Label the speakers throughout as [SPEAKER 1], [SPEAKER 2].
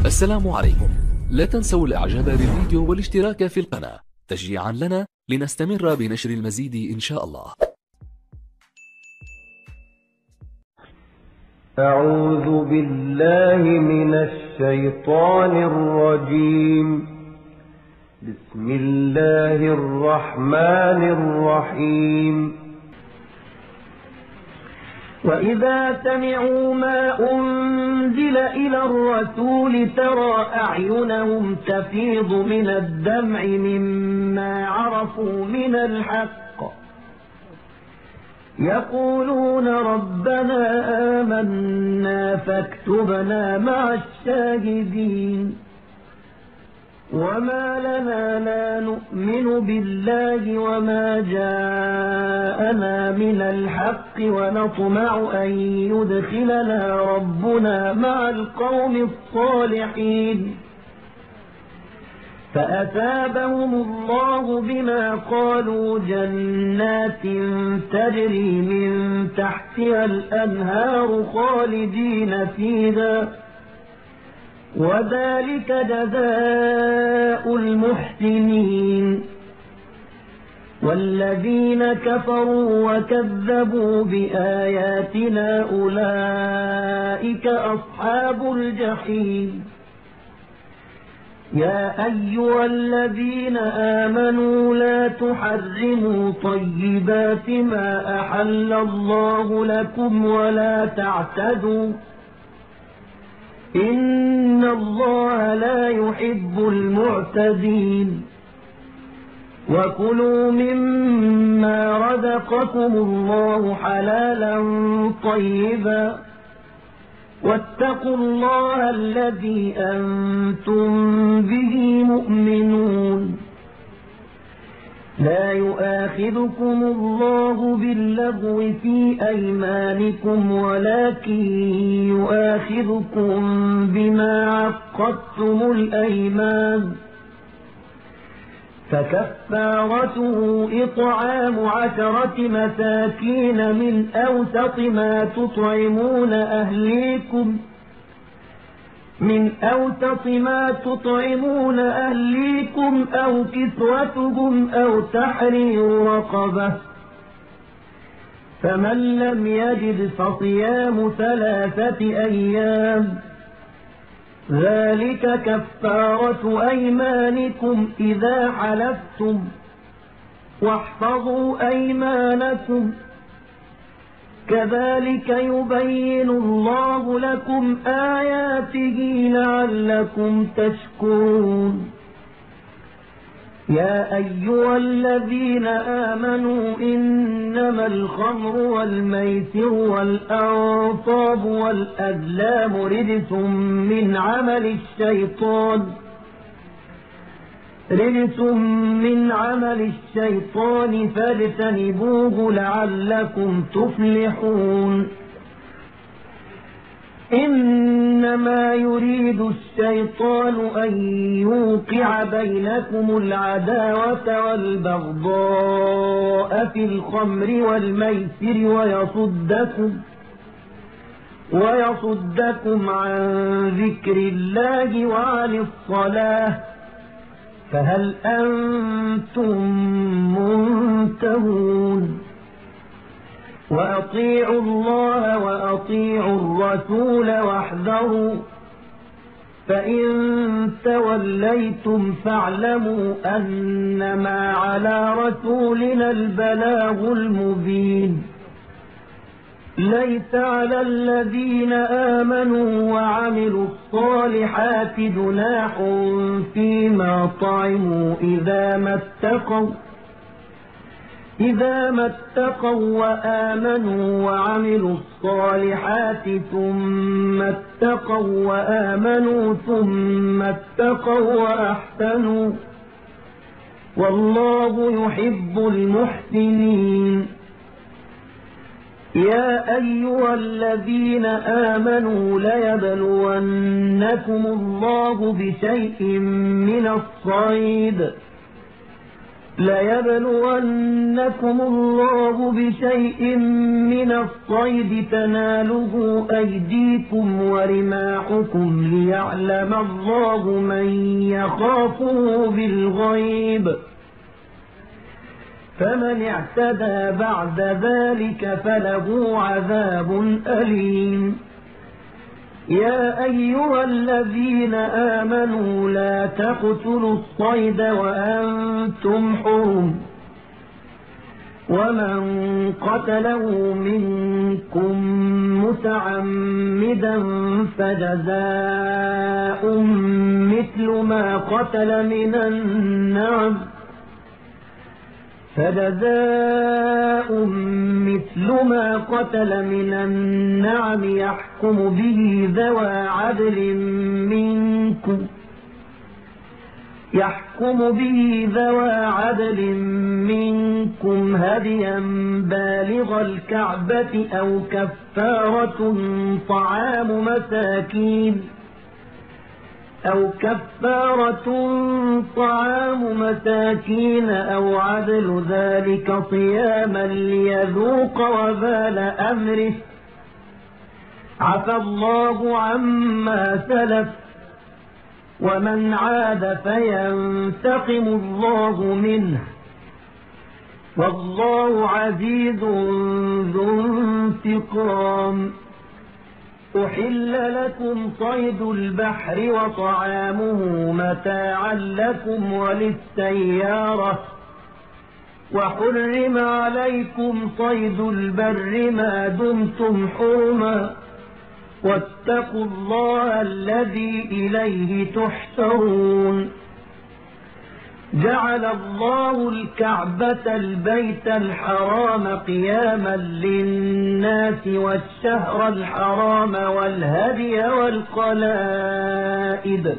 [SPEAKER 1] السلام عليكم. لا تنسوا الاعجاب بالفيديو والاشتراك في القناة تشجيعا لنا لنستمر بنشر المزيد إن شاء الله.
[SPEAKER 2] أعوذ بالله من الشيطان الرجيم. بسم الله الرحمن الرحيم. وإذا سمعوا ما أنزل إلى الرسول ترى أعينهم تفيض من الدمع مما عرفوا من الحق يقولون ربنا آمنا فاكتبنا مع الشاهدين. وما لنا لا نؤمن بالله وما جاءنا من الحق ونطمع أن يدخلنا ربنا مع القوم الصالحين. فأثابهم الله بما قالوا جنات تجري من تحتها الأنهار خالدين فيها وذلك جزاء المحسنين. والذين كفروا وكذبوا بآياتنا أولئك أصحاب الجحيم. يا أيها الذين آمنوا لا تحرموا طيبات ما أحل الله لكم ولا تعتدوا إن الله لا يحب المعتدين. وكلوا مما رزقكم الله حلالا طيبا واتقوا الله الذي أنتم به مؤمنون. لا يؤاخذكم الله باللغو في أيمانكم ولكن يؤاخذكم بما عقدتم الأيمان. فكفارته إطعام 10 مساكين من أوسط ما تطعمون أهليكم أو كسوتهم أو تحرير رقبة. فمن لم يجد فصيام 3 أيام ذلك كفارة أيمانكم إذا حلفتم واحفظوا أيمانكم كذلك يبين الله لكم آياته لعلكم تشكرون. يا أيها الذين آمنوا إنما الخمر والميسر والأنصاب والأزلام رجس من عمل الشيطان فاجتنبوه لعلكم تفلحون. إنما يريد الشيطان أن يوقع بينكم العداوة والبغضاء في الخمر والميسر ويصدكم عن ذكر الله وعن الصلاة فهل أنتم منتهون. وأطيعوا الله وأطيعوا الرسول واحذروا فإن توليتم فاعلموا أنما على رسولنا البلاغ المبين. ليس على الذين آمنوا وعملوا الصالحات جناح فيما طعموا إذا ما اتقوا وآمنوا وعملوا الصالحات ثم اتقوا وآمنوا ثم اتقوا وأحسنوا والله يحب المحسنين. يا أيها الذين آمنوا ليبلونكم الله بشيء من الصيد ليبلونكم الله بشيء من الصيد تناله أيديكم ورماحكم ليعلم الله من يخافه بالغيب فمن اعتدى بعد ذلك فله عذاب أليم يا أيها الذين آمنوا لا تقتلوا الصيد وأنتم حرم ومن قتله منكم متعمدا فجزاء مثل ما قتل من النعم يحكم به ذوى عدل منكم هديا بالغ الكعبة أو كفارة طعام مساكين أو عدل ذلك صياما ليذوق وبال أمره عفى الله عما سلف ومن عاد فينتقم الله منه والله عزيز ذو انتقام أحل لكم صيد البحر وطعامه متاعا لكم وللسيارة وحرم عليكم صيد البر ما دمتم حرما واتقوا الله الذي إليه تحشرون جعل الله الكعبة البيت الحرام قياما للناس والشهر الحرام والهدي والقلائد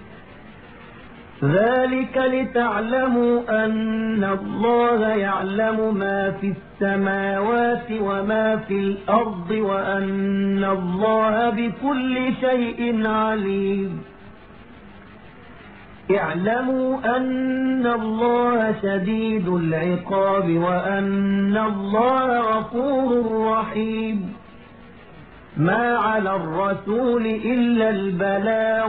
[SPEAKER 2] ذلك لتعلموا أن الله يعلم ما في السماوات وما في الأرض وأن الله بكل شيء عليم اعلموا أن الله شديد العقاب وأن الله غفور رحيم ما على الرسول إلا البلاغ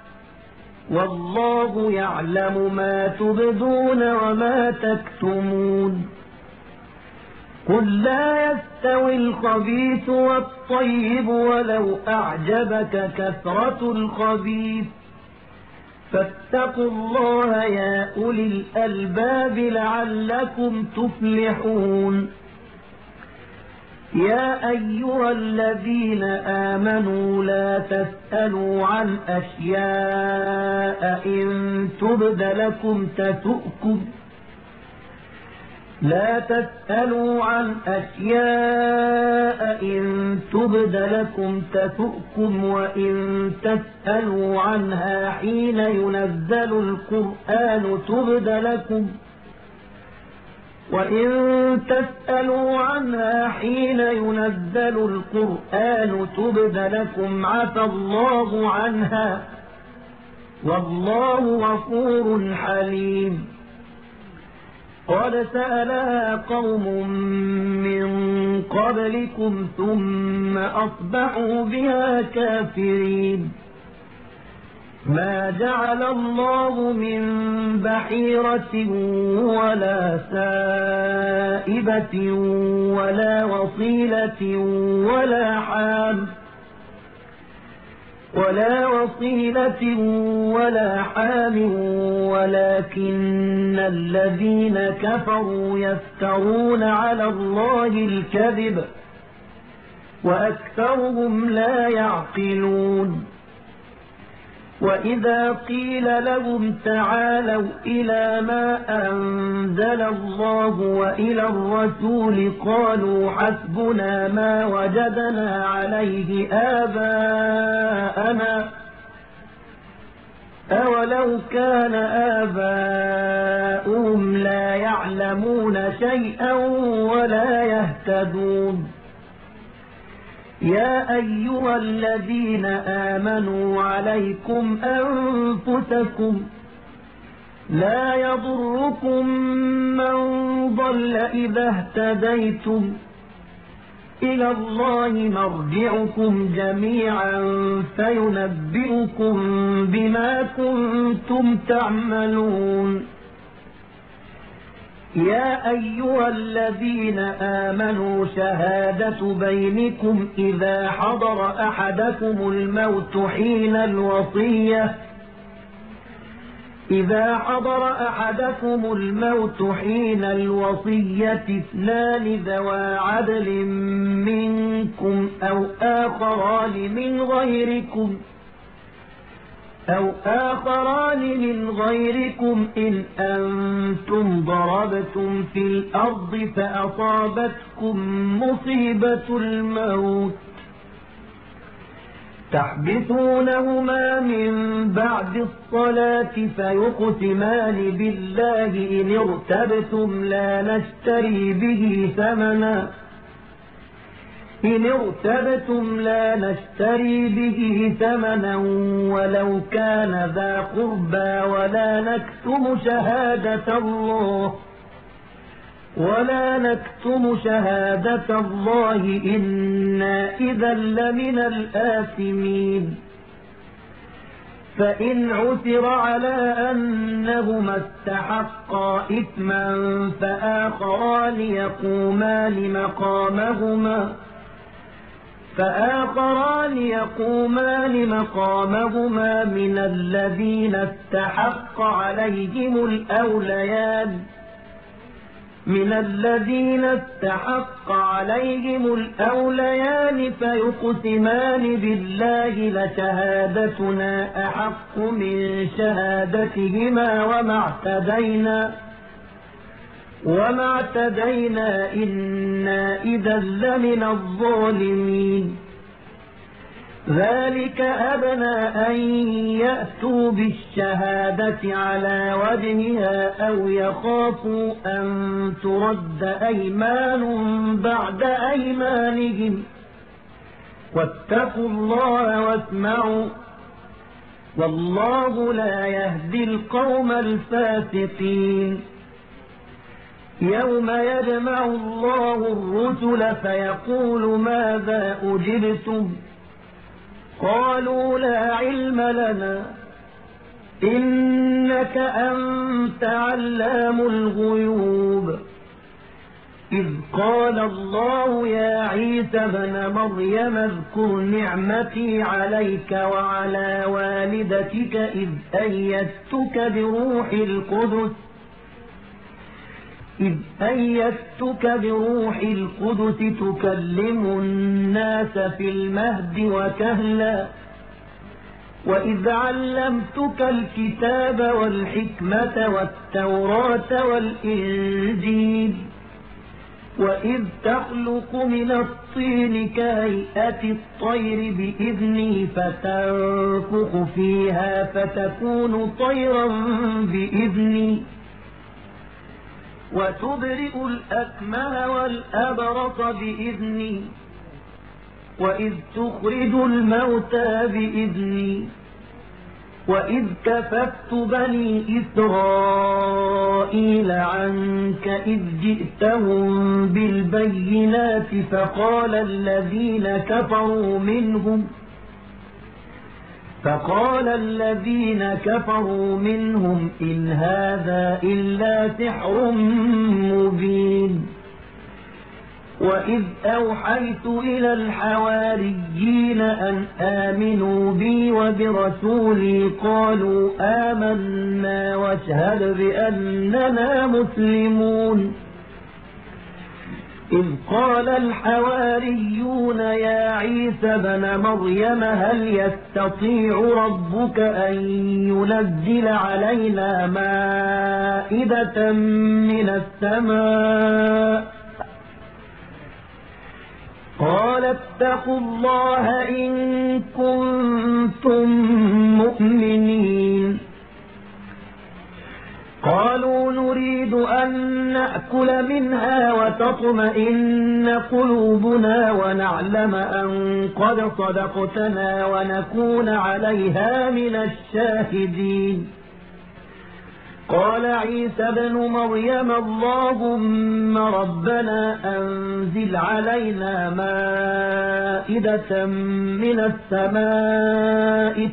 [SPEAKER 2] والله يعلم ما تبدون وما تكتمون قل لا يستوي الخبيث والطيب ولو أعجبك كثرة الخبيث فاتقوا الله يا أولي الألباب لعلكم تفلحون يا أيها الذين آمنوا لا تسألوا عن أشياء إن تبد لكم تسؤكم وإن تسألوا عنها حين ينزل القرآن تبد لكم عفى الله عنها والله غفور حليم قد سألها قوم من قبلكم ثم أصبحوا بها كافرين ما جعل الله من بحيرة ولا سائبة ولا وصيلة ولا حام ولكن الذين كفروا يفترون على الله الكذب وأكثرهم لا يعقلون وإذا قيل لهم تعالوا إلى ما أنزل الله وإلى الرسول قالوا حسبنا ما وجدنا عليه آباءنا أولو كان آباؤهم لا يعلمون شيئا ولا يهتدون يا أيها الذين آمنوا عليكم أنفسكم لا يضركم من ضل إذا اهتديتم إلى الله مرجعكم جميعا فينبئكم بما كنتم تعملون يا أيها الذين آمنوا شهادة بينكم إذا حضر أحدكم الموت حين الوصية اثنان ذوى عدل منكم أو آخران من غيركم إن أنتم ضربتم في الأرض فأصابتكم مصيبة الموت تحبثونهما من بعد الصلاة فيقسمان بالله إن ارتبتم لا نشتري به ثمنا ولو كان ذا قربى ولا نكتم شهادة الله إنا إذا لمن الآثمين فإن عثر على أنهما استحقا إثما فآخران يقومان مقامهما من الذين استحق عليهم الأوليان فيقسمان بالله لشهادتنا أحق من شهادتهما وما اعتدينا إنا إذا لمن الظالمين ذلك أدنى أن يأتوا بالشهادة على وجهها أو يخافوا أن ترد أيمان بعد أيمانهم واتقوا الله واسمعوا والله لا يهدي القوم الفاسقين يوم يجمع الله الرسل فيقول ماذا أجبتم قالوا لا علم لنا إنك أنت علام الغيوب إذ قال الله يا عيسى ابن مريم اذكر نعمتي عليك وعلى والدتك إذ أيدتك بروح القدس تكلم الناس في المهد وكهلا وإذ علمتك الكتاب والحكمة والتوراة والإنجيل وإذ تخلق من الطين كهيئة الطير بإذني فتنفخ فيها فتكون طيرا بإذني وتبرئ الأكمه والأبرص بإذني وإذ تخرج الموتى بإذني وإذ كففت بني إسرائيل عنك إذ جئتهم بالبينات فقال الذين كفروا منهم إن هذا إلا سحر مبين وإذ أوحيت إلى الحواريين أن آمنوا بي وبرسولي قالوا آمنا واشهد بأننا مسلمون إذ قال الحواريون يا عيسى ابن مريم هل يستطيع ربك أن ينزل علينا مائدة من السماء قال اتقوا الله إن كنتم مؤمنين قالوا نريد أن نأكل منها وتطمئن قلوبنا ونعلم أن قد صدقتنا ونكون عليها من الشاهدين قال عيسى ابن مريم اللهم ربنا أنزل علينا مائدة من السماء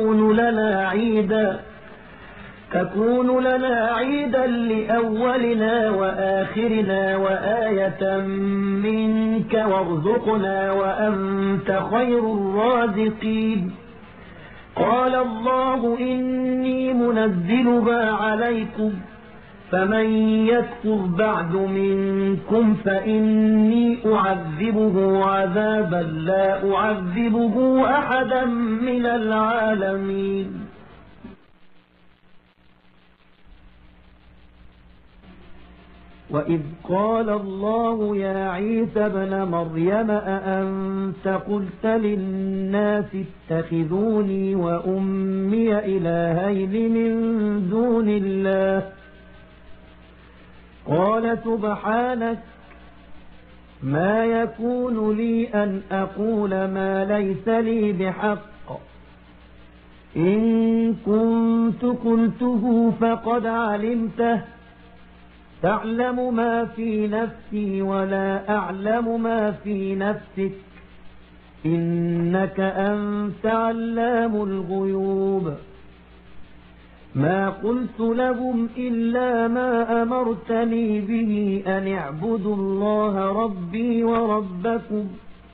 [SPEAKER 2] تكون لنا عيدا لأولنا وآخرنا وآية منك وارزقنا وأنت خير الرازقين قال الله إني منزلها عليكم فمن يكفر بعد منكم فإني أعذبه عذابا لا أعذبه أحدا من العالمين. وإذ قال الله يا عيسى ابن مريم أأنت قلت للناس اتخذوني وأمي إلهين من دون الله قال سبحانك ما يكون لي أن أقول ما ليس لي بحق إن كنت قلته فقد علمته تعلم ما في نفسي ولا أعلم ما في نفسك إنك أنت علام الغيوب. ما قلت لهم إلا ما أمرتني به أن اعبدوا الله ربي وربكم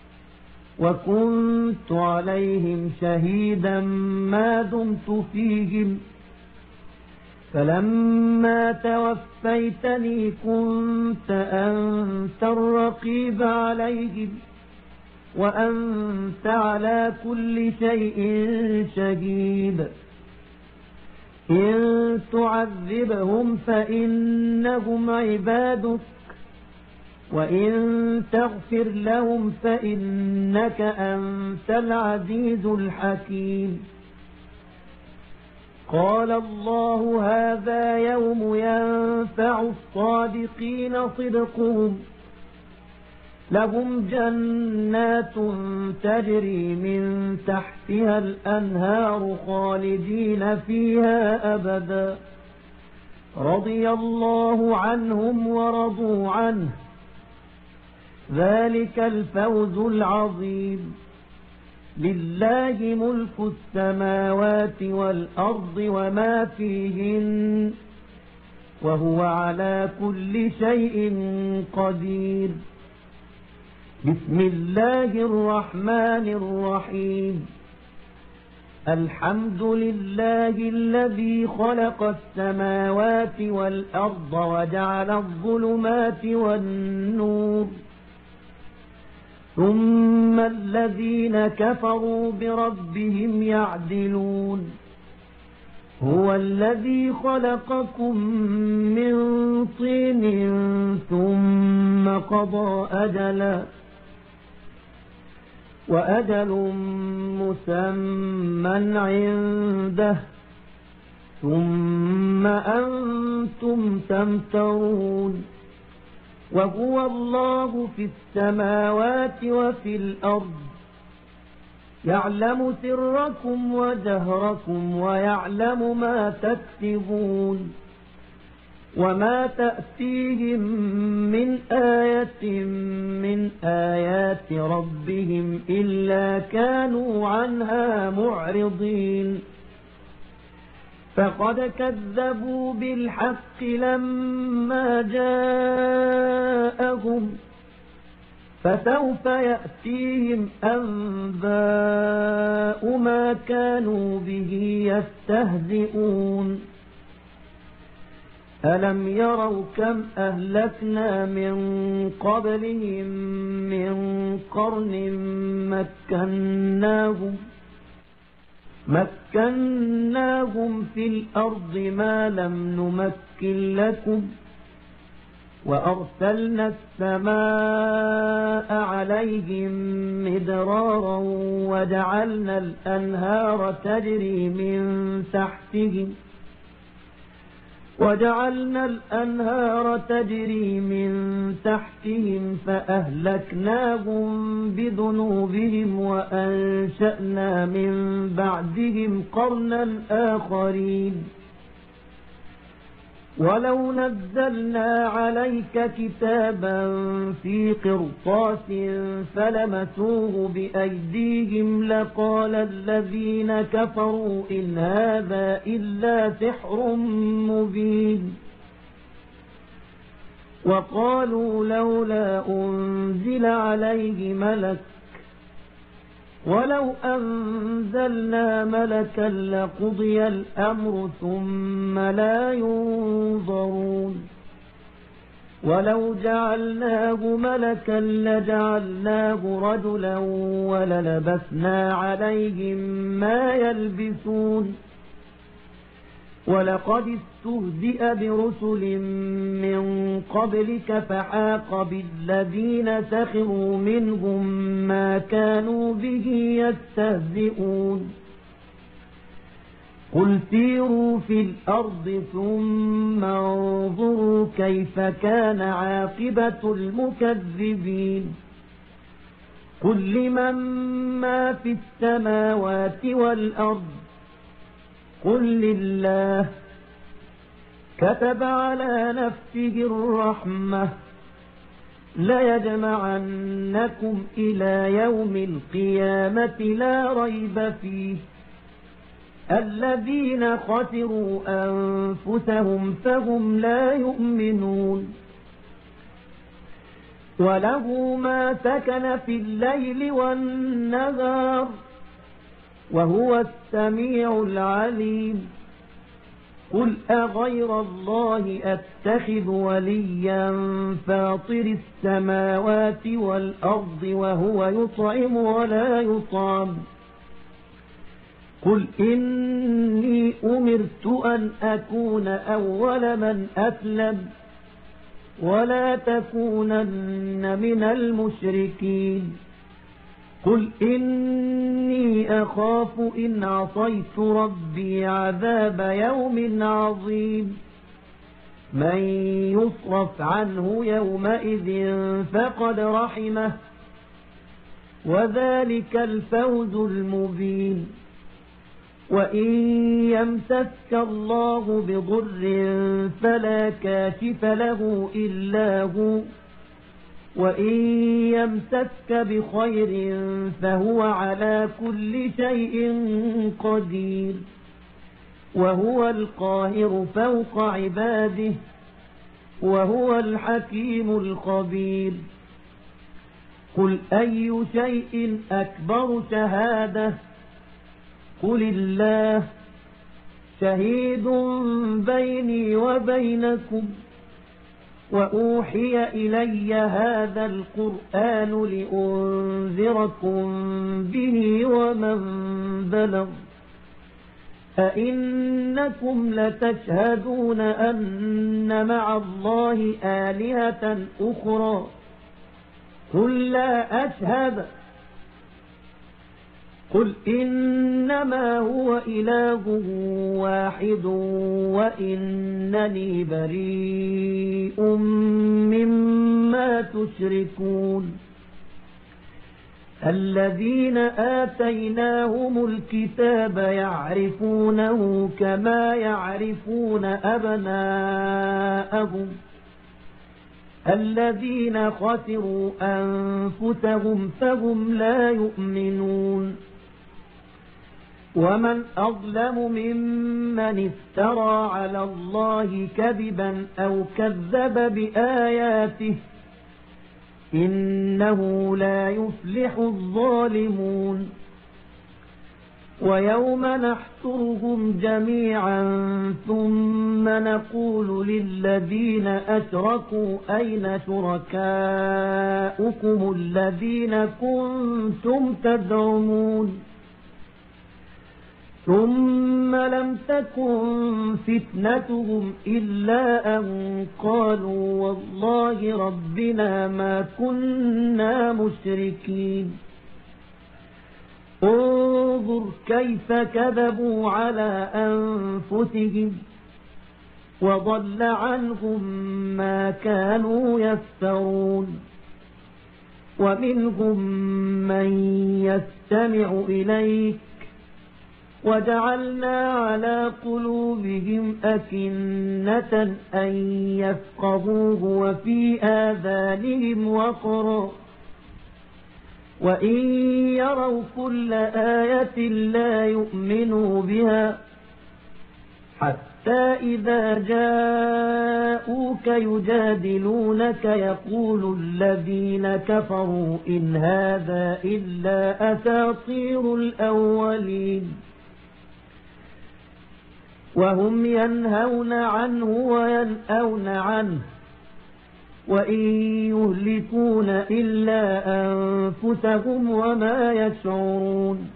[SPEAKER 2] وكنت عليهم شهيدا ما دمت فيهم فلما توفيتني كنت أنت الرقيب عليهم وأنت على كل شيء شهيد. إن تعذبهم فإنهم عبادك وإن تغفر لهم فإنك أنت العزيز الحكيم. قال الله هذا يوم ينفع الصادقين صدقهم لهم جنات تجري من تحتها الأنهار خالدين فيها أبدا رضي الله عنهم ورضوا عنه ذلك الفوز العظيم. لله ملك السماوات والأرض وما فيهن وهو على كل شيء قدير. بسم الله الرحمن الرحيم. الحمد لله الذي خلق السماوات والأرض وجعل الظلمات والنور ثم الذين كفروا بربهم يعدلون. هو الذي خلقكم من طين ثم قضى أجلا وأجل مسمى عنده ثم أنتم تمترون. وهو الله في السماوات وفي الأرض يعلم سركم وجهركم ويعلم ما تكسبون وما تأتيهم من آية من آيات ربهم إلا كانوا عنها معرضين. فقد كذبوا بالحق لما جاءهم فسوف يأتيهم أنباء ما كانوا به يستهزئون. ألم يروا كم أهلكنا من قبلهم من قرن مكناهم في الأرض ما لم نمكن لكم وأرسلنا السماء عليهم مدرارا وجعلنا الأنهار تجري من تحتهم فأهلكناهم بذنوبهم وأنشأنا من بعدهم قرنا آخرين. ولو نزلنا عليك كتابا في قرطاس فلمسوه بأيديهم لقال الذين كفروا إن هذا إلا سحر مبين وقالوا لولا أنزل عليه ملك ولو أنزلنا ملكا لقضي الأمر ثم لا ينظرون ولو جعلناه ملكا لجعلناه رجلا وللبسنا عليهم ما يلبسون ولقد استهزئ برسل من قبلك فحاق بالذين سخروا منهم ما كانوا به يستهزئون قل سيروا في الأرض ثم انظروا كيف كان عاقبة المكذبين قل لمن ما في السماوات والأرض قل لله كتب على نفسه الرحمة ليجمعنكم إلى يوم القيامة لا ريب فيه الذين خسروا أنفسهم فهم لا يؤمنون وله ما سكن في الليل والنهار وهو السميع العليم قل أغير الله أتخذ وليا فاطر السماوات والأرض وهو يطعم ولا يطعم قل إني أمرت أن أكون أول من أسلم ولا تكونن من المشركين قل إني أخاف إن عصيت ربي عذاب يوم عظيم من يصرف عنه يومئذ فقد رحمه وذلك الفوز المبين وإن يمسسك الله بضر فلا كاشف له إلا هو وإن يمسسك بخير فهو على كل شيء قدير وهو القاهر فوق عباده وهو الحكيم الخبير قل أي شيء أكبر شهادة قل الله شهيد بيني وبينكم وأوحي إلي هذا القرآن لأنذركم به ومن بلغ أئنكم لتشهدون أن مع الله آلهة أخرى قل لا أشهد قل إنما هو إله واحد وإنني بريء مما تشركون الذين آتيناهم الكتاب يعرفونه كما يعرفون أبناءهم الذين خسروا أنفسهم فهم لا يؤمنون ومن أظلم ممن افترى على الله كذبا أو كذب بآياته إنه لا يفلح الظالمون ويوم نحشرهم جميعا ثم نقول للذين أشركوا أين شركاؤكم الذين كنتم تزعمون ثم لم تكن فتنتهم إلا أن قالوا والله ربنا ما كنا مشركين انظر كيف كذبوا على أنفسهم وضل عنهم ما كانوا يفترون ومنهم من يستمع إليك وجعلنا على قلوبهم أكنة أن يفقهوه وفي آذانهم وقرا وإن يروا كل آية لا يؤمنوا بها حتى إذا جاءوك يجادلونك يقول الذين كفروا إن هذا إلا أساطير الأولين وهم ينهون عنه وينأون عنه وإن يهلكون إلا أنفسهم وما يشعرون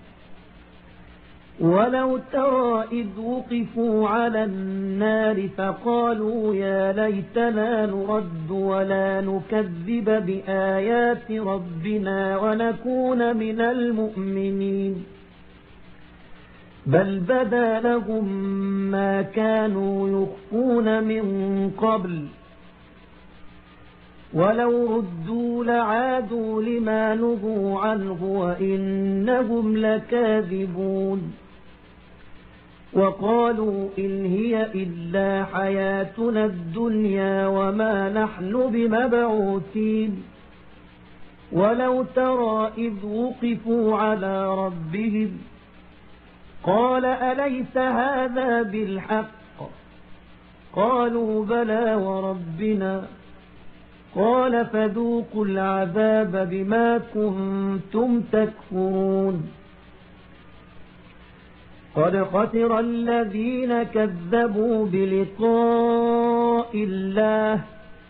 [SPEAKER 2] ولو ترى إذ وقفوا على النار فقالوا يا ليتنا نرد ولا نكذب بآيات ربنا ونكون من المؤمنين بل بدا لهم ما كانوا يخفون من قبل ولو ردوا لعادوا لما نهوا عنه وإنهم لكاذبون وقالوا إن هي إلا حياتنا الدنيا وما نحن بمبعوثين ولو ترى إذ وقفوا على ربهم قال أليس هذا بالحق قالوا بلى وربنا قال فذوقوا العذاب بما كنتم تكفرون قد خسر الذين كذبوا بلقاء الله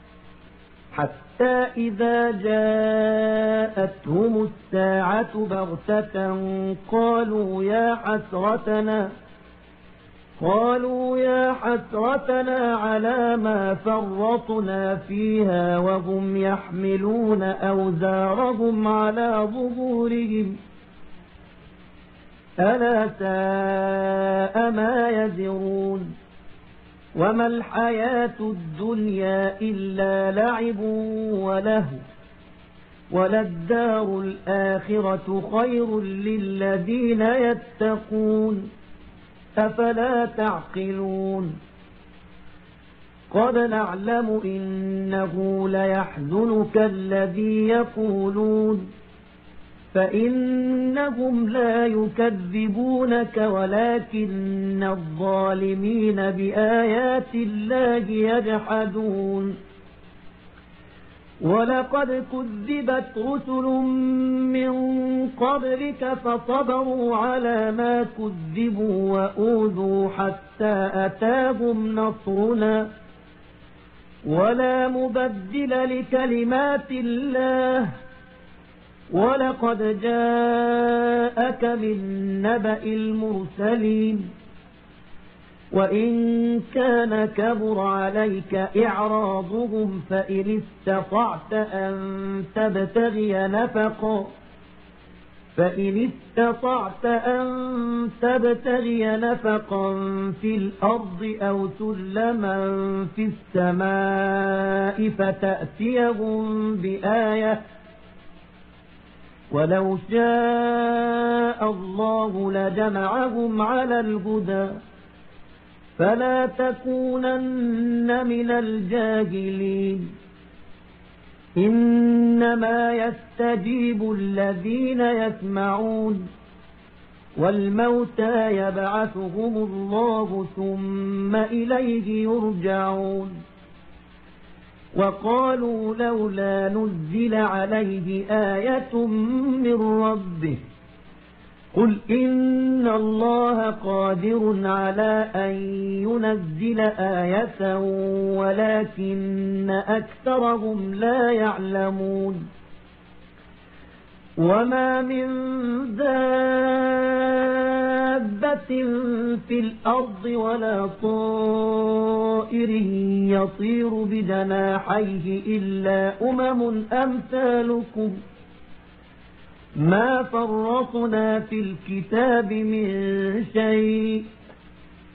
[SPEAKER 2] حتى إذا جاءتهم الساعة بغتة قالوا يا حسرتنا على ما فرطنا فيها وهم يحملون أوزارهم على ظهورهم ألا ساء ما يزرون وما الحياة الدنيا إلا لعب ولهو وللدار الآخرة خير للذين يتقون أفلا تعقلون قد نعلم إنه ليحزنك الذي يقولون فإنهم لا يكذبونك ولكن الظالمين بآيات الله يجحدون ولقد كذبت رسل من قبلك فصبروا على ما كذبوا وأوذوا حتى أتاهم نصرنا ولا مبدل لكلمات الله ولقد جاءك من نبأ المرسلين وإن كان كبر عليك إعراضهم فإن استطعت أن تبتغي نفقا في الأرض أو سلما في السماء فتأتيهم بآية ولو شاء الله لجمعهم على الهدى فلا تكونن من الجاهلين إنما يستجيب الذين يسمعون والموتى يبعثهم الله ثم إليه يرجعون وقالوا لولا نزل عليه آية من ربه قل إن الله قادر على أن ينزل آية ولكن أكثرهم لا يعلمون وما من دابة في الأرض ولا طائر يطير بجناحيه إلا أمثالكم ما فرطنا في الكتاب من شيء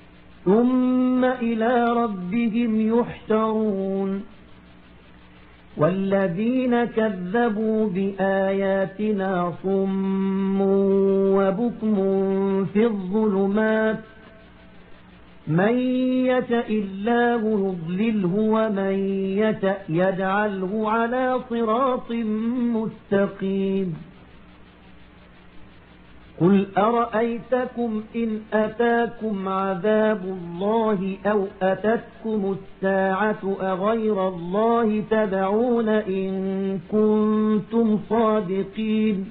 [SPEAKER 2] ثم إلى ربهم يحشرون والذين كذبوا بآياتنا صم وبكم في الظلمات من يشأ الله يضلله ومن يشأ يجعله على صراط مستقيم قل أرأيتكم إن أتاكم عذاب الله أو أتتكم الساعة أغير الله تدعون إن كنتم صادقين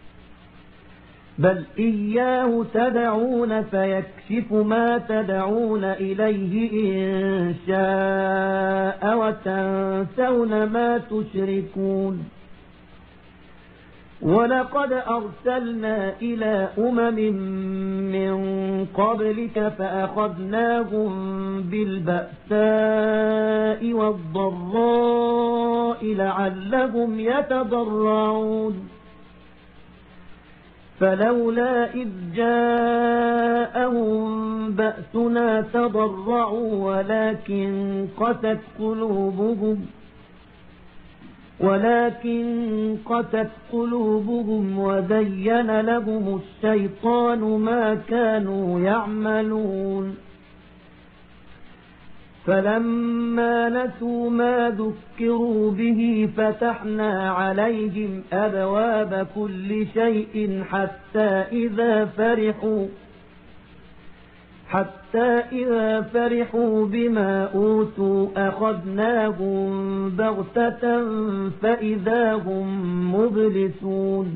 [SPEAKER 2] بل إياه تدعون فيكشف ما تدعون إليه إن شاء وتنسون ما تشركون ولقد أرسلنا إلى من قبلك فأخذناهم بالبأساء والضراء لعلهم يتضرعون فلولا إذ جاءهم بأسنا تضرعوا ولكن قست قلوبهم وزين لهم الشيطان ما كانوا يعملون فلما نسوا ما ذكروا به فتحنا عليهم أبواب كل شيء حتى إذا فرحوا بما أوتوا أخذناهم بغتة فإذا هم مبلسون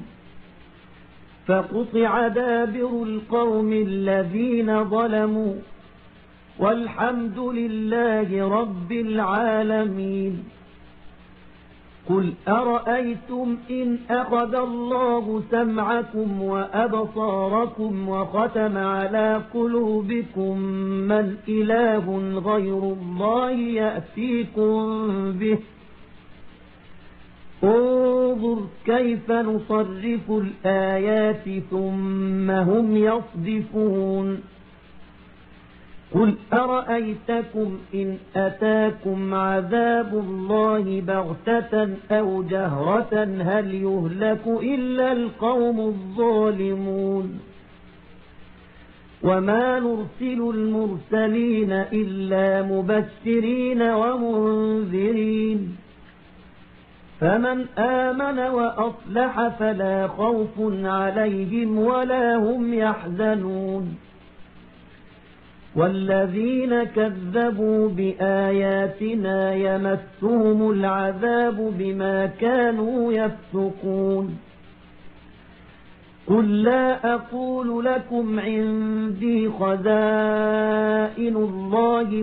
[SPEAKER 2] فقطع دابر القوم الذين ظلموا والحمد لله رب العالمين قل أرأيتم إن أخذ الله سمعكم وأبصاركم وختم على قلوبكم من إله غير الله يأتيكم به انظر كيف نصرف الآيات ثم هم يصدفون قل أرأيتكم إن أتاكم عذاب الله بغتة أو جهرة هل يهلك إلا القوم الظالمون وما نرسل المرسلين إلا مبشرين ومنذرين فمن آمن وأصلح فلا خوف عليهم ولا هم يحزنون والذين كذبوا بآياتنا يمسهم العذاب بما كانوا يفسقون قل لا أقول لكم عندي خزائن الله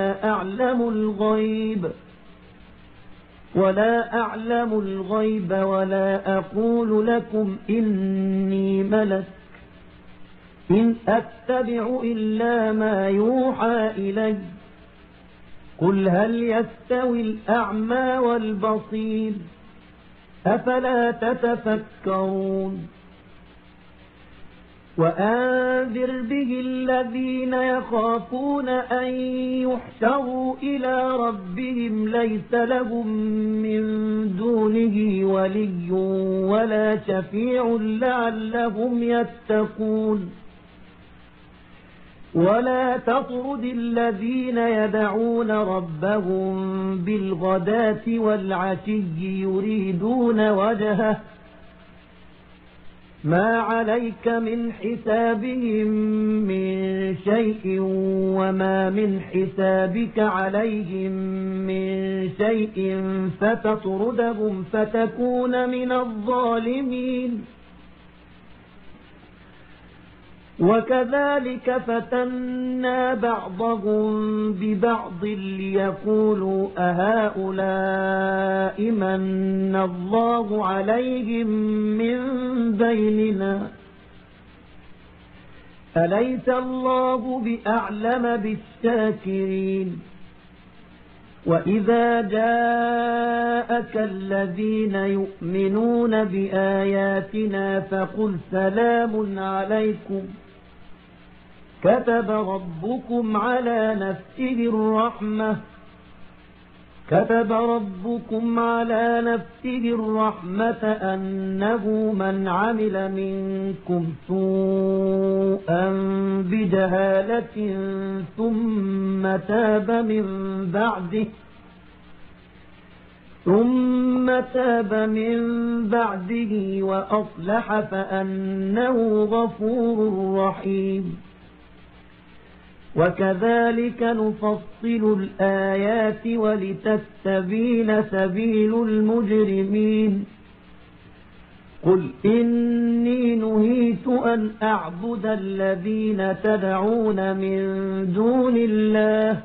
[SPEAKER 2] ولا أعلم الغيب ولا أقول لكم إني ملك إن أتبع إلا ما يوحى إلي قل هل يستوي الأعمى والبصير أفلا تتفكرون وأنذر به الذين يخافون أن يحشروا إلى ربهم ليس لهم من دونه ولي ولا شفيع لعلهم يتقون ولا تطرد الذين يدعون ربهم بالغداة والعشي يريدون وجهه ما عليك من حسابهم من شيء وما من حسابك عليهم من شيء فتطردهم فتكون من الظالمين وكذلك فتنا بعضهم ببعض ليقولوا أهؤلاء من الله عليهم من بيننا أليس الله بأعلم بالشاكرين وإذا جاءك الذين يؤمنون بآياتنا فقل سلام عليكم كتب ربكم على نفسه الرحمة كتب ربكم على نفسه الرحمة أنه من عمل منكم سوءا بجهالة ثم تاب من بعده وأصلح فأنه غفور رحيم. وكذلك نفصل الآيات ولتستبين سبيل المجرمين. قل إني نهيت أن أعبد الذين تدعون من دون الله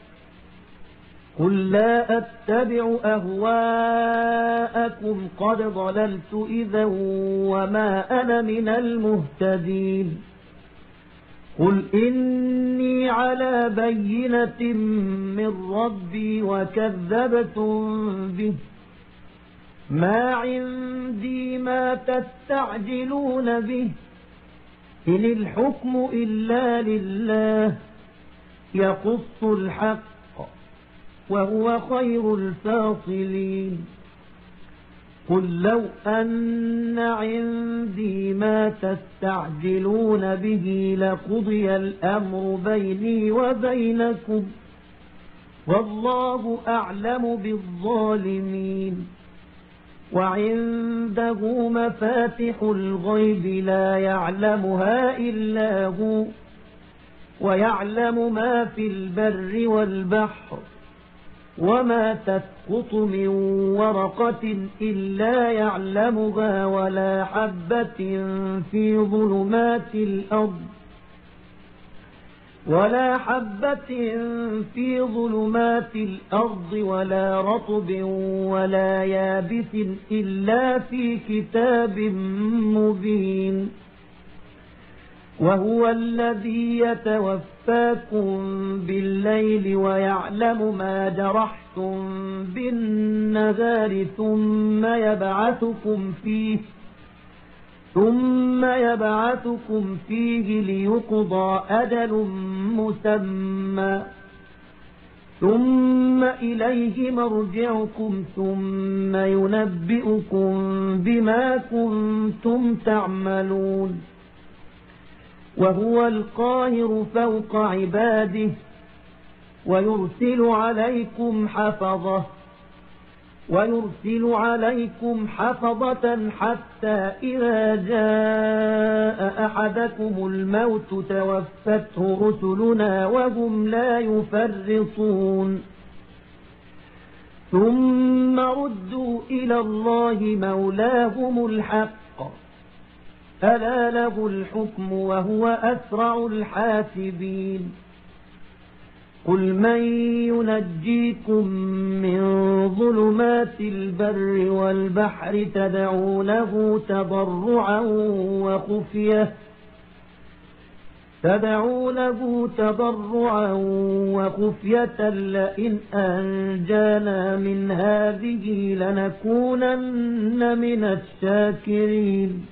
[SPEAKER 2] قل لا أتبع أهواءكم قد ضللت إذا وما أنا من المهتدين. قل إني على بينة من ربي وكذبتم به ما عندي ما تستعجلون به إن الحكم إلا لله يقص الحق وهو خير الفاصلين. قل لو أن عندي ما تستعجلون به لقضي الأمر بيني وبينكم والله أعلم بالظالمين. وعنده مفاتح الغيب لا يعلمها إلا هو ويعلم ما في البر والبحر وما تسقط من ورقة إلا يعلمها ولا حبة في ظلمات الأرض ولا رطب ولا يابس إلا في كتاب مبين. وهو الذي يتوفاكم بالليل ويعلم ما جرحتم بالنهار ثم يبعثكم فيه ليقضى أجل مسمى ثم إليه مرجعكم ثم ينبئكم بما كنتم تعملون. وهو القاهر فوق عباده ويرسل عليكم حفظة حتى إذا جاء أحدكم الموت توفته رسلنا وهم لا يفرطون. ثم ردوا إلى الله مولاهم الحق ألا له الحكم وهو أسرع الحاسبين. قل من ينجيكم من ظلمات البر والبحر تدعونه تضرعا وخفية لئن أنجانا من هذه لنكونن من الشاكرين.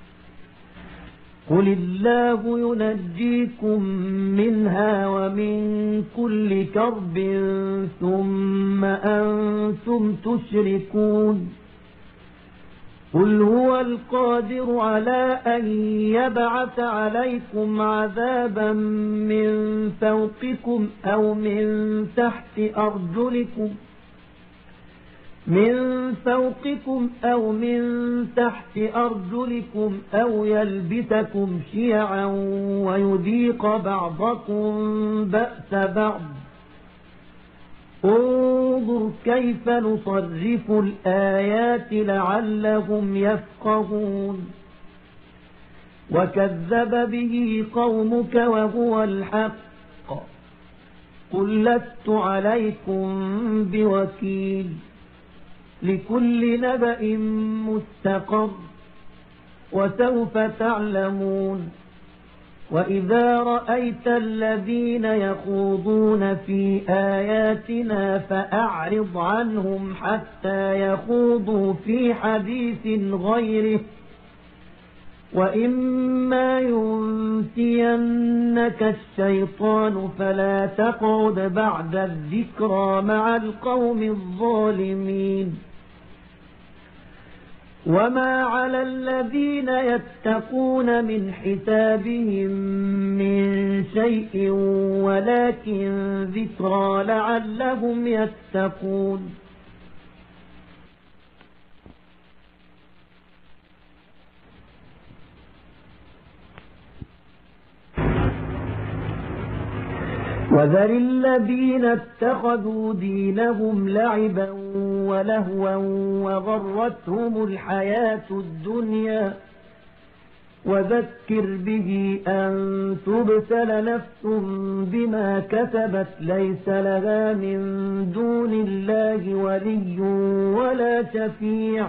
[SPEAKER 2] قل الله ينجيكم منها ومن كل كرب ثم أنتم تشركون. قل هو القادر على أن يبعث عليكم عذابا من فوقكم أو من تحت أرجلكم أو يلبسكم شيعا ويذيق بعضكم بأس بعض. انظر كيف نصرف الآيات لعلهم يفقهون. وكذب به قومك وهو الحق قل لست عليكم بوكيل لكل نبأ مستقر وسوف تعلمون. وإذا رأيت الذين يخوضون في آياتنا فأعرض عنهم حتى يخوضوا في حديث غيره وإما ينسينك الشيطان فلا تقعد بعد الذكرى مع القوم الظالمين وما على الذين يتقون من حسابهم من شيء ولكن ذكرى لعلهم يتقون وذر الذين اتخذوا دينهم لعبا ولهوا وغرتهم الحياة الدنيا وذكر به أن تبسل نفس بما كسبت ليس لها من دون الله ولي ولا شفيع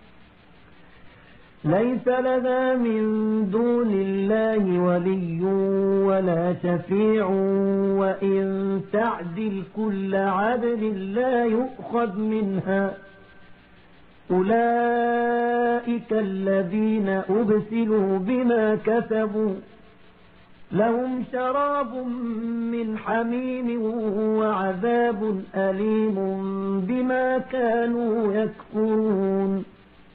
[SPEAKER 2] ليس لها من دون الله ولي ولا شفيع وإن تعدل كل عدل لا يؤخذ منها أولئك الذين أبسلوا بما كسبوا لهم شراب من حميم وعذاب أليم بما كانوا يكفرون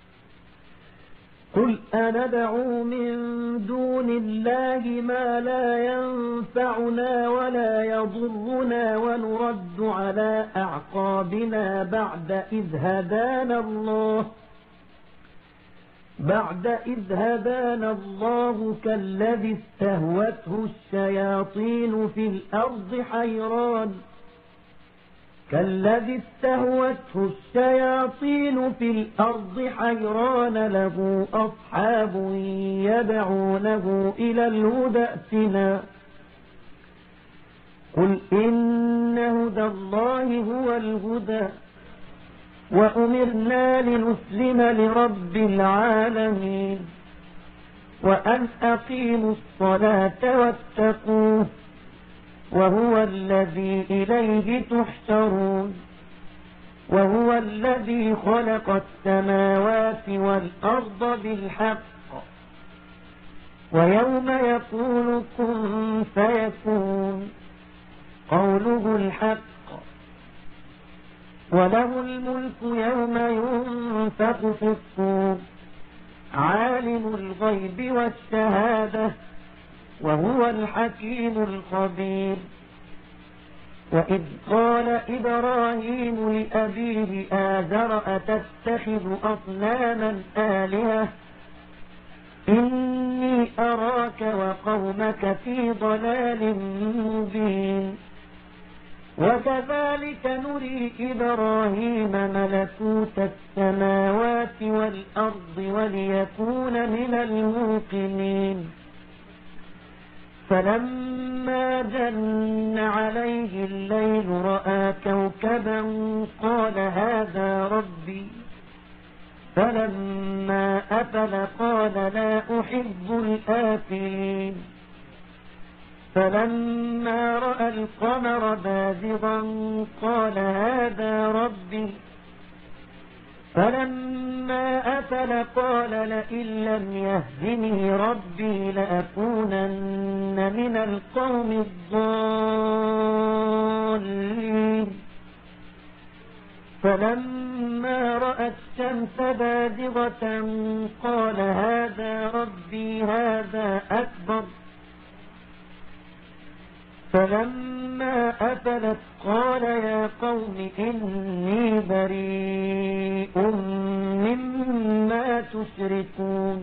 [SPEAKER 2] قل أندعو من دون الله ما لا ينفعنا ولا يضرنا ونرد على أعقابنا بعد إذ هدانا الله كالذي استهوته الشياطين في الأرض حيران له أصحاب يدعونه إلى الهدى ائتنا قل إن هدى الله هو الهدى وأمرنا لنسلم لرب العالمين وأن أقيموا الصلاة واتقوه وهو الذي إليه تحشرون وهو الذي خلق السماوات والأرض بالحق ويوم يقول كن فيكون قوله الحق وله الملك يوم ينفخ في الصور عالم الغيب والشهادة وهو الحكيم الخبير وإذ قال إبراهيم لأبيه آزر أتتخذ أصناما آلهة إني أراك وقومك في ضلال مبين وكذلك نري إبراهيم ملكوت السماوات والأرض وليكون من الموقنين فلما جن عليه الليل رأى كوكبا قال هذا ربي فلما أفل قال لا أحب الآفلين فلما رأى القمر بازغا قال هذا ربي فلما أفل قال لئن لم يهدني ربي لأكونن من القوم الضالين فلما رأى الشمس بازغة قال هذا ربي هذا أكبر فلما أفلت قال يا قوم إني بريء مما تشركون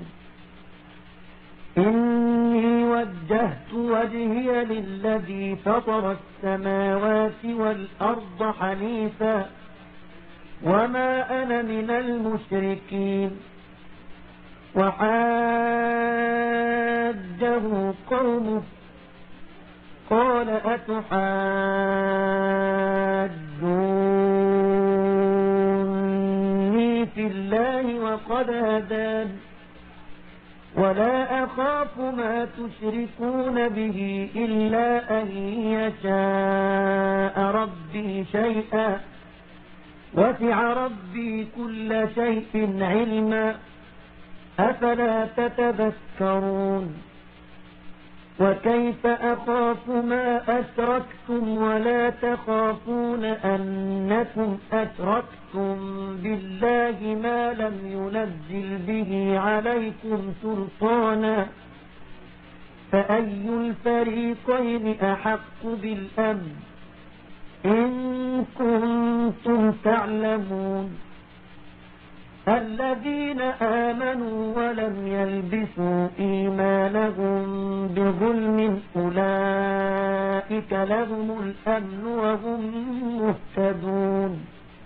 [SPEAKER 2] إني وجهت وجهي للذي فطر السماوات والأرض حنيفا وما أنا من المشركين وحاجه قومه قال أتحاجوني في الله وقد هدان ولا أخاف ما تشركون به إلا أن يشاء ربي شيئا وسع ربي كل شيء علما
[SPEAKER 3] أفلا تتذكرون وكيف أخاف ما أشركتم ولا تخافون أنكم أشركتم بالله ما لم ينزل به عليكم سلطانا فأي الفريقين أحق بالأمن إن كنتم تعلمون الذين آمنوا ولم يلبسوا إيمانهم بظلم أولئك لهم الأمن وهم مهتدون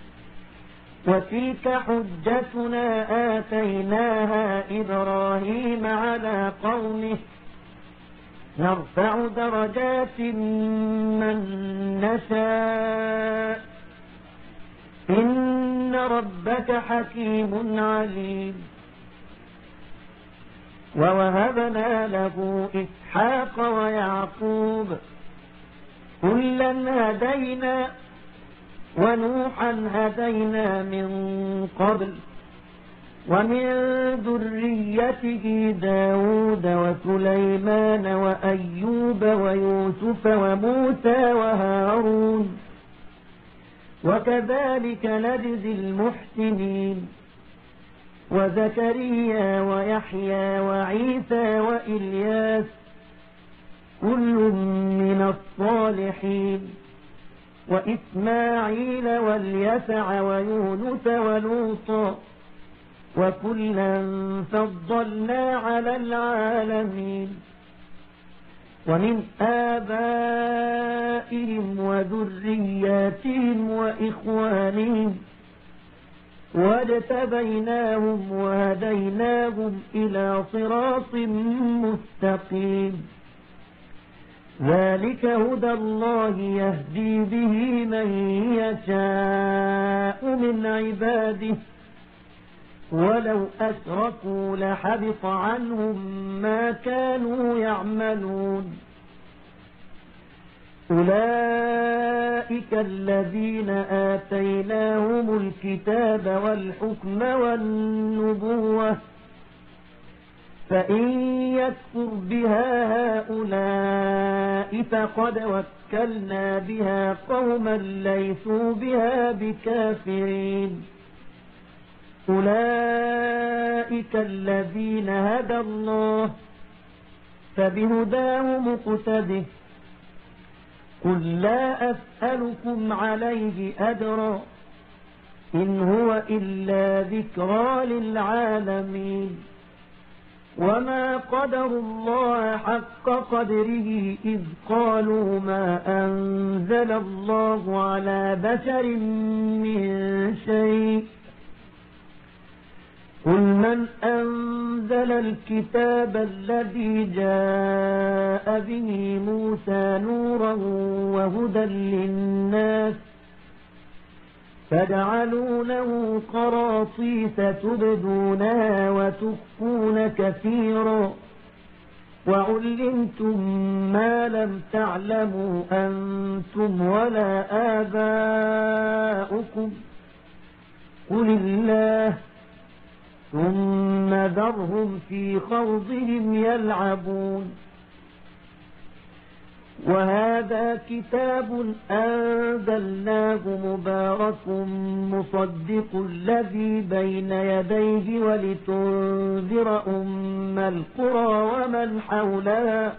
[SPEAKER 3] وتلك حجتنا آتيناها إبراهيم على قومه نرفع درجات من نشاء إن ربك حكيم عليم ووهبنا له إسحاق ويعقوب كلا هدينا ونوحا هدينا من قبل ومن ذريته داود وسليمان وأيوب ويوسف وموسى وهارون وكذلك نجزي المحسنين وزكريا ويحيى وعيسى وإلياس كل من الصالحين وإسماعيل واليسع ويونس ولوطا وكلا فضلنا على العالمين ومن آبائهم وذرياتهم وإخوانهم واجتبيناهم وهديناهم إلى صراط مستقيم ذلك هدى الله يهدي به من يشاء من عباده ولو أشركوا لحبط عنهم ما كانوا يعملون أولئك الذين آتيناهم الكتاب والحكم والنبوة فإن يكفر بها هؤلاء فقد وكلنا بها قوما ليسوا بها بكافرين أولئك الذين هدى الله فبهداه مقتده قل لا أسألكم عليه أجرا إن هو إلا ذكرى للعالمين وما قدروا الله حق قدره إذ قالوا ما أنزل الله على بشر من شيء قل من أنزل الكتاب الذي جاء به موسى نورا وهدى للناس فجعلونه قراطيس تبدونها وتخفون كثيرا وعلمتم ما لم تعلموا أنتم ولا آباؤكم قل الله ثم ذرهم في خوضهم يلعبون وهذا كتاب أنزلناه مبارك مصدق الذي بين يديه ولتنذر أم القرى ومن حولها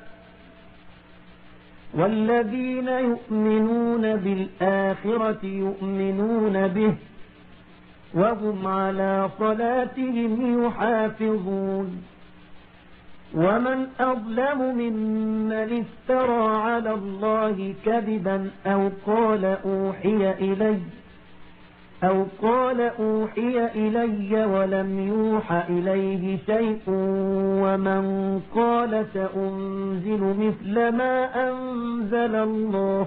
[SPEAKER 3] والذين يؤمنون بالآخرة يؤمنون به وهم على صلاتهم يحافظون ومن أظلم ممن افترى على الله كذبا أو قال أوحي إلي ولم يوح إليه شيء ومن قال سأنزل مثل ما أنزل الله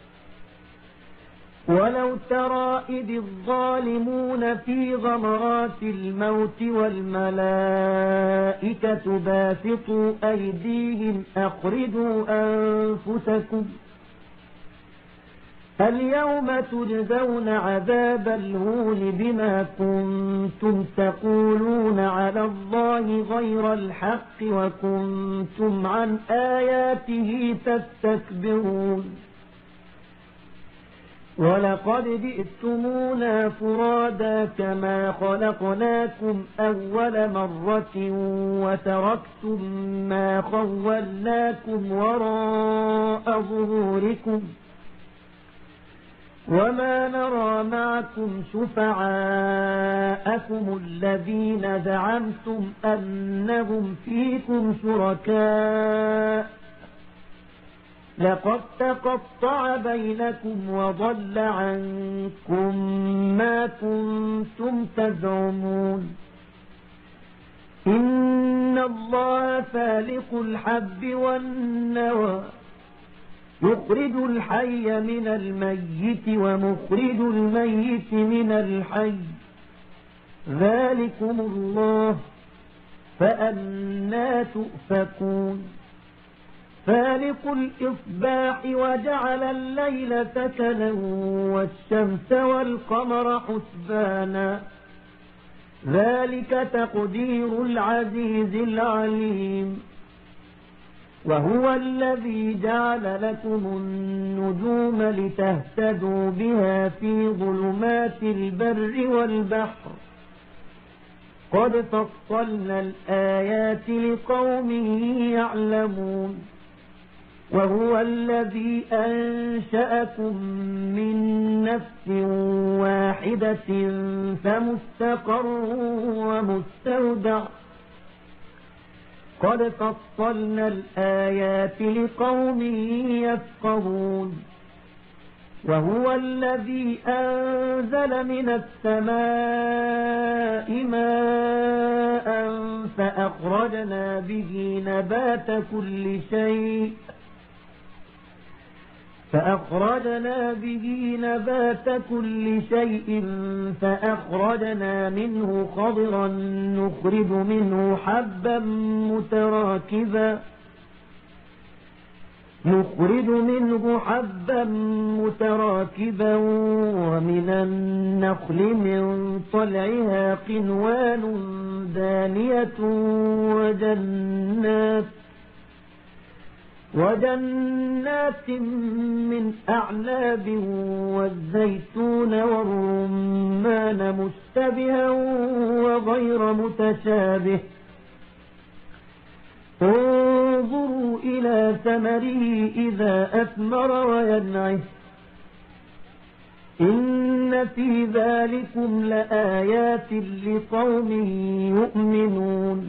[SPEAKER 3] ولو ترى إذ الظالمون في غمرات الموت والملائكة باسطوا أيديهم أخرجوا أنفسكم اليوم تجزون عذاب الهون بما كنتم تقولون على الله غير الحق وكنتم عن آياته تستكبرون ولقد جئتمونا فرادا كما خلقناكم أول مرة وتركتم ما خولناكم وراء ظهوركم وما نرى معكم شفعاءكم الذين زعمتم أنهم فيكم شركاء لقد تقطع بينكم وضل عنكم ما كنتم تزعمون إن الله فالق الحب والنوى يخرج الحي من الميت ومخرج الميت من الحي ذلكم الله فأنى تؤفكون فالق الإصباح وجعل الليل سكنا والشمس والقمر حسبانا ذلك تقدير العزيز العليم وهو الذي جعل لكم النجوم لتهتدوا بها في ظلمات البر والبحر قد فصلنا الآيات لقوم يعلمون وهو الذي أنشأكم من نفس واحدة فمستقر ومستودع قد فصلنا الآيات لقوم يفقهون وهو الذي أنزل من السماء ماء فأخرجنا به نبات كل شيء فأخرجنا منه خضرا نخرج منه حبا متراكبا ومن النخل من طلعها قنوان دانية وجنات من أعناب والزيتون والرمان مشتبها وغير متشابه انظروا إلى ثمره إذا أثمر وينعه إن في ذلكم لآيات لقوم يؤمنون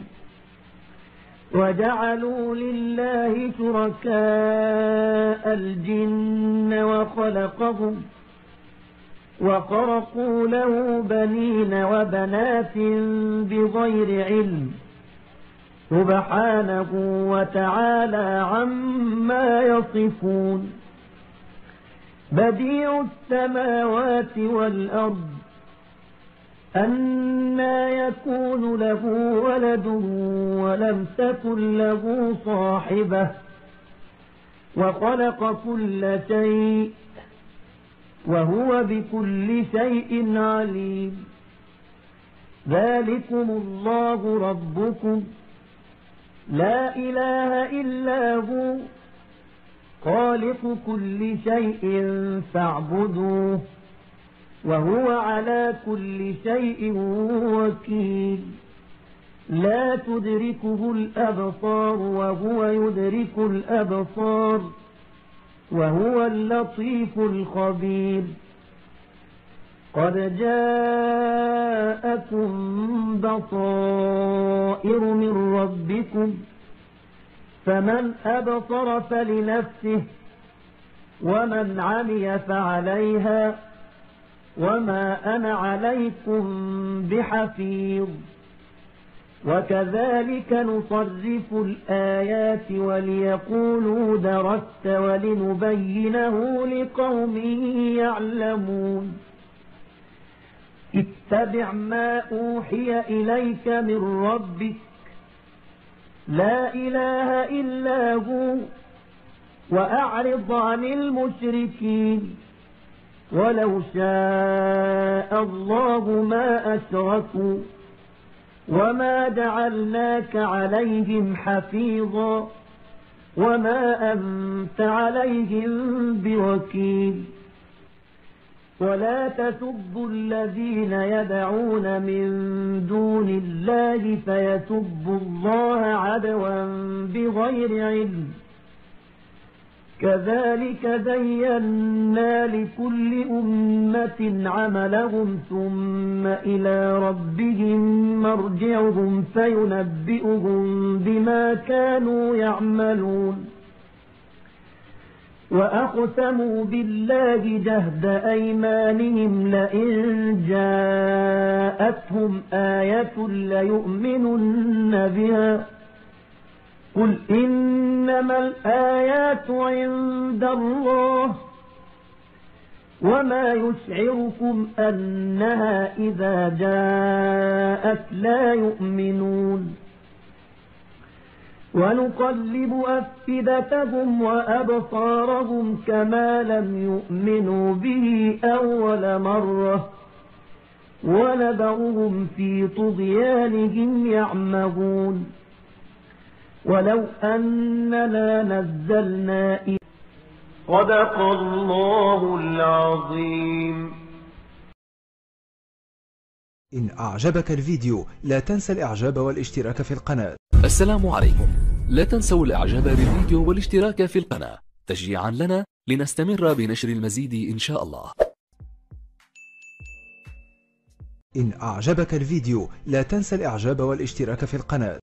[SPEAKER 3] وجعلوا لله شركاء الجن وخلقهم وخرقوا له بنين وبنات بغير علم سبحانه وتعالى عما يصفون بديع السماوات والأرض أنى يكون له ولد ولم تكن له صاحبة وخلق كل شيء وهو بكل شيء عليم ذلكم الله ربكم لا إله إلا هو خالق كل شيء فاعبدوه وهو على كل شيء وكيل لا تدركه الأبصار وهو يدرك الأبصار وهو اللطيف الخبير قد جاءكم بصائر من ربكم فمن أبصر فلنفسه ومن عمي فعليها وما أنا عليكم بحفيظ وكذلك نصرف الآيات وليقولوا درست ولنبينه لقوم يعلمون اتبع ما أوحي إليك من ربك لا إله إلا هو وأعرض عن المشركين ولو شاء الله ما أشركوا وما جعلناك عليهم حفيظا وما أنت عليهم بوكيل ولا تسبوا الذين يدعون من دون الله فيسبوا الله عدوا بغير علم كذلك زينا لكل أمة عملهم ثم إلى ربهم مرجعهم فينبئهم بما كانوا يعملون وأقسموا بالله جهد أيمانهم لئن جاءتهم آية ليؤمنن بها قل إنما الآيات عند الله وما يشعركم أنها إذا جاءت لا يؤمنون ونقلب أفئدتهم وأبصارهم كما لم يؤمنوا به أول مرة ونذرهم في طغيانهم يعمهون ولو أننا نزلنا صدق الله العظيم.
[SPEAKER 4] إن أعجبك الفيديو لا تنسى الإعجاب والاشتراك في القناة.
[SPEAKER 1] السلام عليكم. لا تنسوا الإعجاب بالفيديو والاشتراك في القناة تشجيعا لنا لنستمر بنشر المزيد إن شاء الله.
[SPEAKER 4] إن أعجبك الفيديو لا تنسى الإعجاب والاشتراك في القناة.